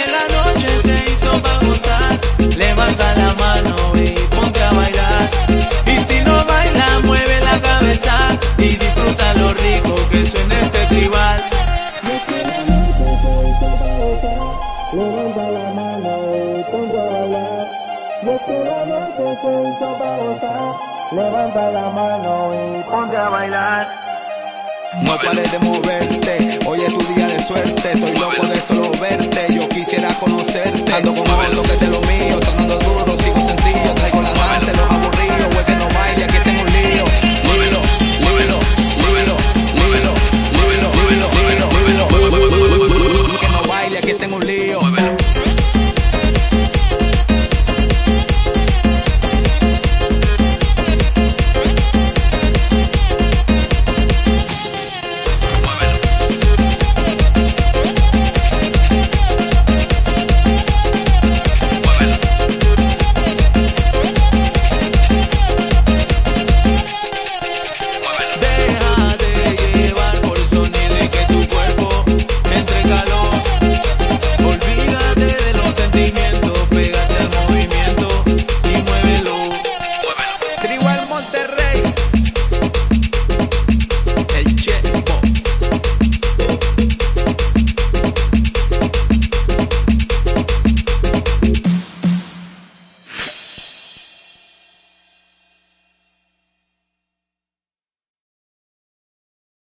la noche se hizo para gozar. Levanta la mano y ponte a bailar. Y si no baila, mueve la cabeza y disfruta lo rico que suena este tribal. Levanta la mano y ponte a bailar. Y es que la noche se hizo para gozar. Levanta la mano y ponte a bailar. No pares de moverte, hoy es tu día de suerte. Estoy loco de solo verte, yo quisiera conocerte. Ando con lo que